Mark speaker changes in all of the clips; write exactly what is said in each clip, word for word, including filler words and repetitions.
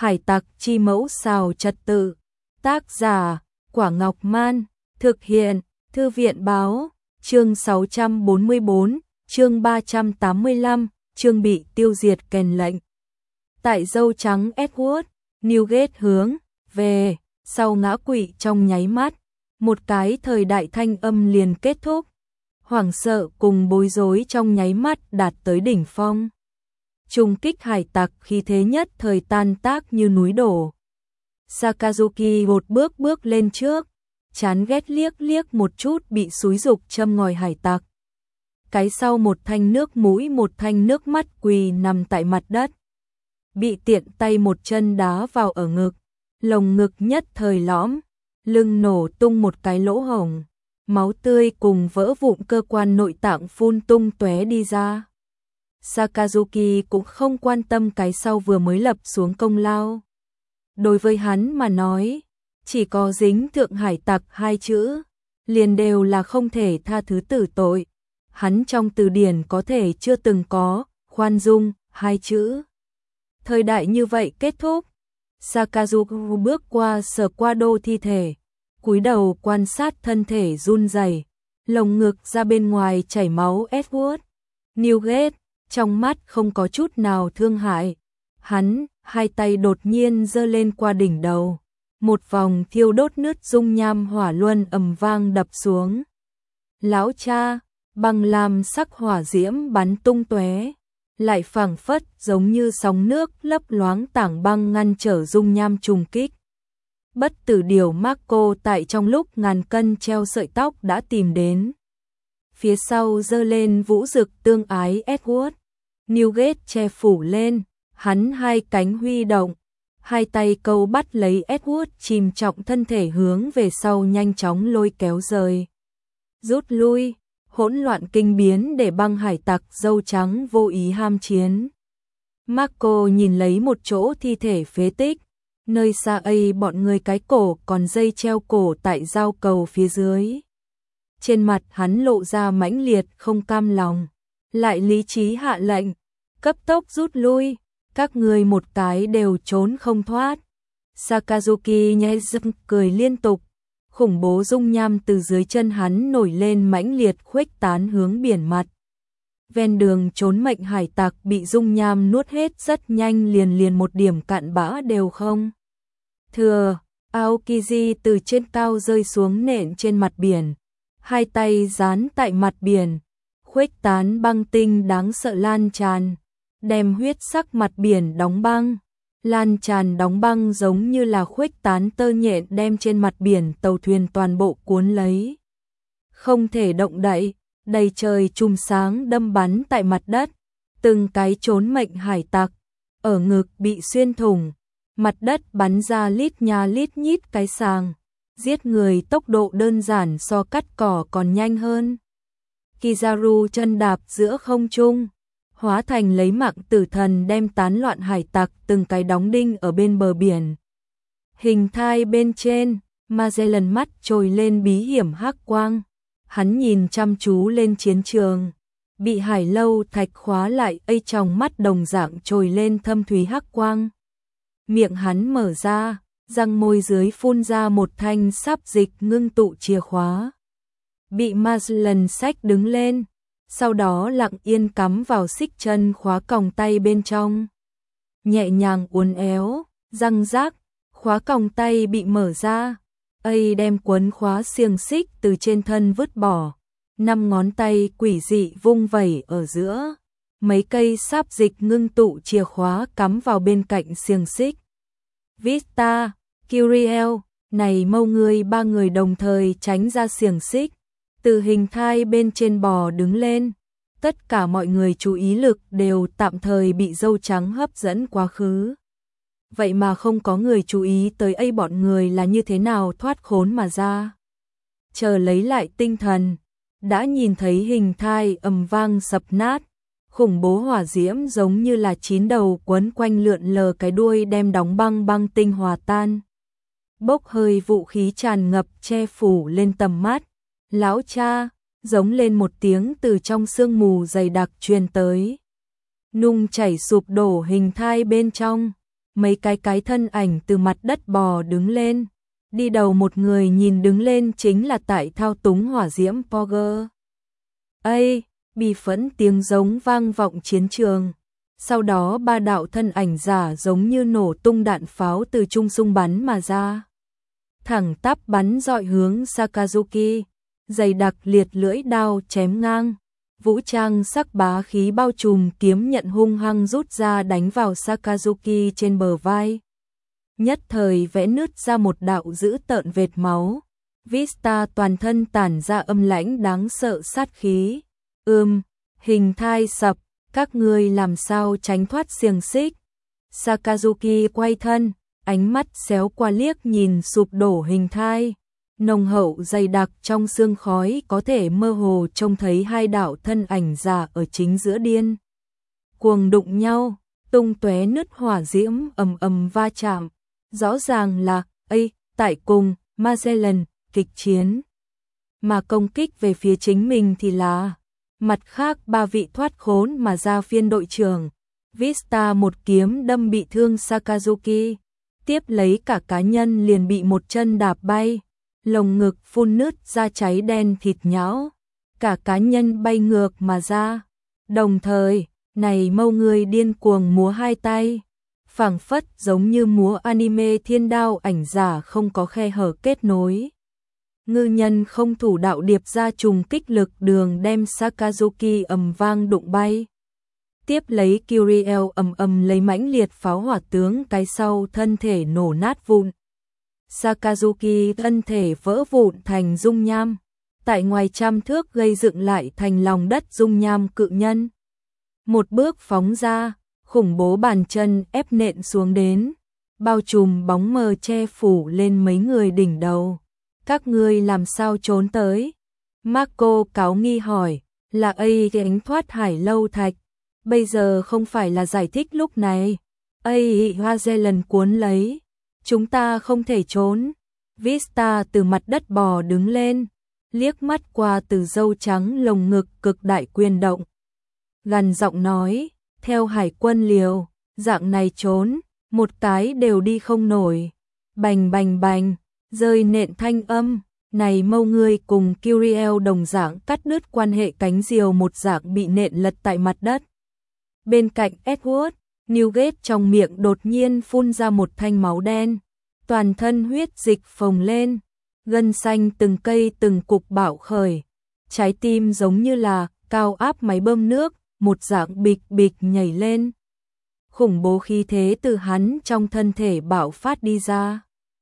Speaker 1: Hải tặc chi mẫu xào trật tự. Tác giả Quả Ngọc Man. Thực hiện Thư viện Báo. Chương sáu trăm bốn mươi bốn, chương ba trăm tám mươi lăm, chương bị tiêu diệt kèn lệnh. Tại dâu trắng Edward, Newgate hướng về, sau ngã quỵ trong nháy mắt, một cái thời đại thanh âm liền kết thúc. Hoảng sợ cùng bối rối trong nháy mắt đạt tới đỉnh phong. Trùng kích hải tặc khi thế nhất thời tan tác như núi đổ. Sakazuki một bước bước lên trước, chán ghét liếc liếc một chút bị xúi dục châm ngòi hải tặc. Cái sau một thanh nước mũi một thanh nước mắt quỳ nằm tại mặt đất. Bị tiện tay một chân đá vào ở ngực, lồng ngực nhất thời lõm, lưng nổ tung một cái lỗ hổng, máu tươi cùng vỡ vụn cơ quan nội tạng phun tung tóe đi ra. Sakazuki cũng không quan tâm cái sau vừa mới lập xuống công lao. Đối với hắn mà nói, chỉ có dính thượng hải tặc hai chữ, liền đều là không thể tha thứ tử tội. Hắn trong từ điển có thể chưa từng có khoan dung hai chữ. Thời đại như vậy kết thúc. Sakazuki bước qua sờ qua đô thi thể, cúi đầu quan sát thân thể run rẩy, lồng ngực ra bên ngoài chảy máu. Edward Newgate trong mắt không có chút nào thương hại. Hắn hai tay đột nhiên giơ lên qua đỉnh đầu, một vòng thiêu đốt nứt dung nham hỏa luân ầm vang đập xuống. Lão cha, băng lam sắc hỏa diễm bắn tung tóe, lại phảng phất giống như sóng nước lấp loáng tảng băng ngăn trở dung nham trùng kích. Bất tử điều Marco tại trong lúc ngàn cân treo sợi tóc đã tìm đến. Phía sau giơ lên vũ dực tương ái. Edward Newgate che phủ lên, hắn hai cánh huy động, hai tay câu bắt lấy Edward, chìm trọng thân thể hướng về sau nhanh chóng lôi kéo rời. Rút lui, hỗn loạn kinh biến để băng hải tặc dâu trắng vô ý ham chiến. Marco nhìn lấy một chỗ thi thể phế tích, nơi xa ấy bọn người cái cổ còn dây treo cổ tại giao cầu phía dưới. Trên mặt hắn lộ ra mãnh liệt không cam lòng, lại lý trí hạ lệnh, cấp tốc rút lui, các người một cái đều trốn không thoát. Sakazuki nhếch răng cười liên tục, khủng bố dung nham từ dưới chân hắn nổi lên mãnh liệt khuếch tán hướng biển mặt. Ven đường trốn mệnh hải tặc bị dung nham nuốt hết rất nhanh, liền liền một điểm cặn bã đều không thừa. Aokiji từ trên cao rơi xuống nện trên mặt biển, hai tay dán tại mặt biển, khuếch tán băng tinh đáng sợ lan tràn, đem huyết sắc mặt biển đóng băng. Lan tràn đóng băng giống như là khuếch tán tơ nhện đem trên mặt biển tàu thuyền toàn bộ cuốn lấy. Không thể động đậy, đầy trời chùm sáng đâm bắn tại mặt đất, từng cái trốn mệnh hải tặc, ở ngực bị xuyên thủng, mặt đất bắn ra lít nha lít nhít cái sàng, giết người tốc độ đơn giản so cắt cỏ còn nhanh hơn. Kizaru chân đạp giữa không trung, hóa thành lấy mạng tử thần đem tán loạn hải tặc từng cái đóng đinh ở bên bờ biển. Hình thai bên trên, Magellan mắt trồi lên bí hiểm hắc quang. Hắn nhìn chăm chú lên chiến trường, bị hải lâu thạch khóa lại ấy trong mắt đồng dạng trồi lên thâm thúy hắc quang. Miệng hắn mở ra, răng môi dưới phun ra một thanh sáp dịch ngưng tụ chìa khóa. Bị Magellan xách đứng lên, sau đó lặng yên cắm vào xích chân khóa còng tay bên trong. Nhẹ nhàng uốn éo, răng rác, khóa còng tay bị mở ra, ấy đem quấn khóa xiềng xích từ trên thân vứt bỏ. Năm ngón tay quỷ dị vung vẩy ở giữa, mấy cây sáp dịch ngưng tụ chìa khóa cắm vào bên cạnh xiềng xích. Vista, Kyriel, này mâu người ba người đồng thời tránh ra xiềng xích, từ hình thai bên trên bò đứng lên. Tất cả mọi người chú ý lực đều tạm thời bị dâu trắng hấp dẫn quá khứ. Vậy mà không có người chú ý tới ấy bọn người là như thế nào thoát khốn mà ra. Chờ lấy lại tinh thần, đã nhìn thấy hình thai ầm vang sập nát, khủng bố hỏa diễm giống như là chín đầu quấn quanh lượn lờ cái đuôi đem đóng băng băng tinh hòa tan. Bốc hơi vũ khí tràn ngập che phủ lên tầm mắt. Lão cha, giống lên một tiếng từ trong sương mù dày đặc truyền tới. Nung chảy sụp đổ hình thai bên trong, mấy cái cái thân ảnh từ mặt đất bò đứng lên. Đi đầu một người nhìn đứng lên chính là tại thao túng hỏa diễm Poger. Ây, bi phẫn tiếng giống vang vọng chiến trường. Sau đó ba đạo thân ảnh giả giống như nổ tung đạn pháo từ trung xung bắn mà ra. Thẳng tắp bắn dọi hướng Sakazuki, dày đặc liệt lưỡi đao chém ngang. Vũ trang sắc bá khí bao trùm kiếm nhận hung hăng rút ra đánh vào Sakazuki trên bờ vai. Nhất thời vẽ nứt ra một đạo dữ tợn vệt máu. Vista toàn thân tản ra âm lãnh đáng sợ sát khí. Ưm, hình thai sập, các ngươi làm sao tránh thoát xiềng xích. Sakazuki quay thân, ánh mắt xéo qua liếc nhìn sụp đổ hình thai. Nồng hậu dày đặc trong sương khói có thể mơ hồ trông thấy hai đạo thân ảnh giả ở chính giữa điên. Cuồng đụng nhau, tung tóe nứt hỏa diễm ầm ầm va chạm. Rõ ràng là, ấy, tại cùng, Magellan, kịch chiến. Mà công kích về phía chính mình thì là, mặt khác ba vị thoát khốn mà ra phiên đội trưởng. Vista một kiếm đâm bị thương Sakazuki, tiếp lấy cả cá nhân liền bị một chân đạp bay. Lồng ngực phun nứt ra cháy đen thịt nhão, cả cá nhân bay ngược mà ra. Đồng thời, này mâu người điên cuồng múa hai tay, phảng phất giống như múa anime thiên đao ảnh giả không có khe hở kết nối. Ngư nhân không thủ đạo điệp ra trùng kích lực đường đem Sakazuki ầm vang đụng bay. Tiếp lấy Kyriel ầm ầm lấy mãnh liệt pháo hỏa tướng cái sau thân thể nổ nát vụn. Sakazuki thân thể vỡ vụn thành dung nham, tại ngoài trăm thước gây dựng lại thành lòng đất dung nham cự nhân. Một bước phóng ra, khủng bố bàn chân ép nện xuống đến, bao trùm bóng mờ che phủ lên mấy người đỉnh đầu. Các ngươi làm sao trốn tới? Marco cáo nghi hỏi, là ấy ánh thoát hải lâu thạch, bây giờ không phải là giải thích lúc này. Ấy Magellan cuốn lấy. Chúng ta không thể trốn. Vista từ mặt đất bò đứng lên, liếc mắt qua từ râu trắng lồng ngực cực đại quyền động. Gằn giọng nói, theo hải quân liều, dạng này trốn, một cái đều đi không nổi. Bành bành bành, rơi nện thanh âm, này mâu ngươi cùng Kyriel đồng dạng cắt đứt quan hệ cánh diều một dạng bị nện lật tại mặt đất. Bên cạnh Edward, Newgate trong miệng đột nhiên phun ra một thanh máu đen, toàn thân huyết dịch phồng lên, gân xanh từng cây từng cục bạo khởi, trái tim giống như là cao áp máy bơm nước, một dạng bịch bịch nhảy lên. Khủng bố khí thế từ hắn trong thân thể bạo phát đi ra.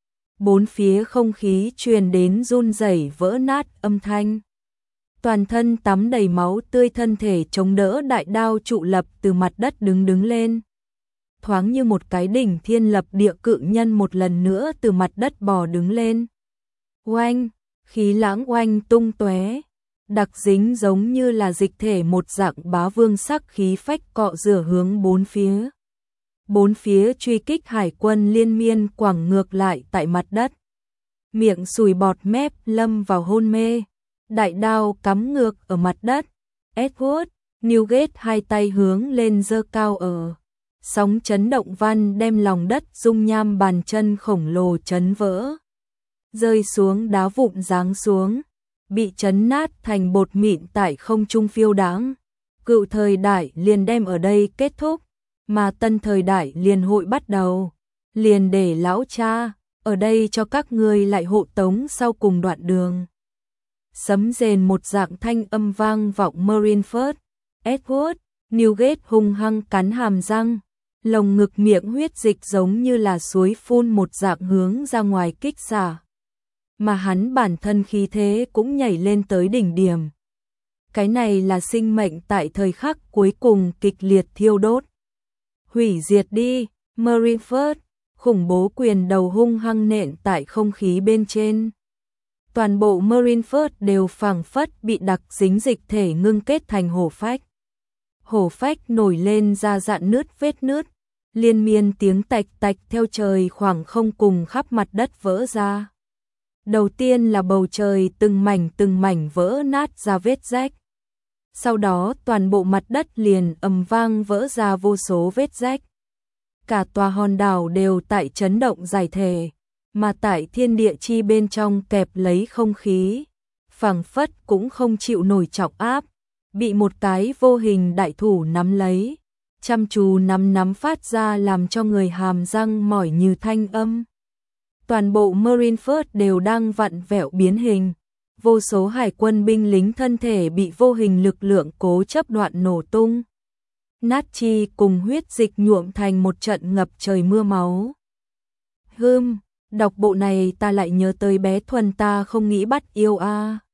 Speaker 1: Bốn phía không khí truyền đến run rẩy vỡ nát âm thanh. Toàn thân tắm đầy máu tươi thân thể chống đỡ đại đao trụ lập từ mặt đất đứng đứng lên. Thoáng như một cái đỉnh thiên lập địa cự nhân một lần nữa từ mặt đất bò đứng lên. Oanh, khí lãng oanh tung tóe, đặc dính giống như là dịch thể một dạng bá vương sắc khí phách cọ rửa hướng bốn phía. Bốn phía truy kích hải quân liên miên quẳng ngược lại tại mặt đất. Miệng sùi bọt mép lâm vào hôn mê, đại đao cắm ngược ở mặt đất. Edward, Newgate hai tay hướng lên giơ cao ở. Sóng chấn động văn đem lòng đất dung nham bàn chân khổng lồ chấn vỡ. Rơi xuống đá vụn giáng xuống, bị chấn nát thành bột mịn tại không trung phiêu đáng. Cựu thời đại liền đem ở đây kết thúc, mà tân thời đại liền hội bắt đầu. Liền để lão cha, ở đây cho các ngươi lại hộ tống sau cùng đoạn đường. Sấm rền một dạng thanh âm vang vọng Marineford. Edward, Newgate hung hăng cắn hàm răng. Lồng ngực miệng huyết dịch giống như là suối phun một dạng hướng ra ngoài kích xả. Mà hắn bản thân khí thế cũng nhảy lên tới đỉnh điểm. Cái này là sinh mệnh tại thời khắc cuối cùng kịch liệt thiêu đốt. Hủy diệt đi, Marineford, khủng bố quyền đầu hung hăng nện tại không khí bên trên. Toàn bộ Marineford đều phảng phất bị đặc dính dịch thể ngưng kết thành hổ phách. Hổ phách nổi lên ra dạn nứt vết nứt, liên miên tiếng tạch tạch theo trời khoảng không cùng khắp mặt đất vỡ ra. Đầu tiên là bầu trời từng mảnh từng mảnh vỡ nát ra vết rách. Sau đó toàn bộ mặt đất liền ầm vang vỡ ra vô số vết rách. cả tòa hòn đảo đều tại chấn động giải thể, mà tại thiên địa chi bên trong kẹp lấy không khí, phảng phất cũng không chịu nổi trọng áp, bị một cái vô hình đại thủ nắm lấy, chăm chú nắm nắm phát ra làm cho người hàm răng mỏi như thanh âm. Toàn bộ Marineford đều đang vặn vẹo biến hình, vô số hải quân binh lính thân thể bị vô hình lực lượng cố chấp đoạn nổ tung. Nát chi cùng huyết dịch nhuộm thành một trận ngập trời mưa máu. Hưm, đọc bộ này ta lại nhớ tới bé Thuần ta không nghĩ bắt yêu a. À.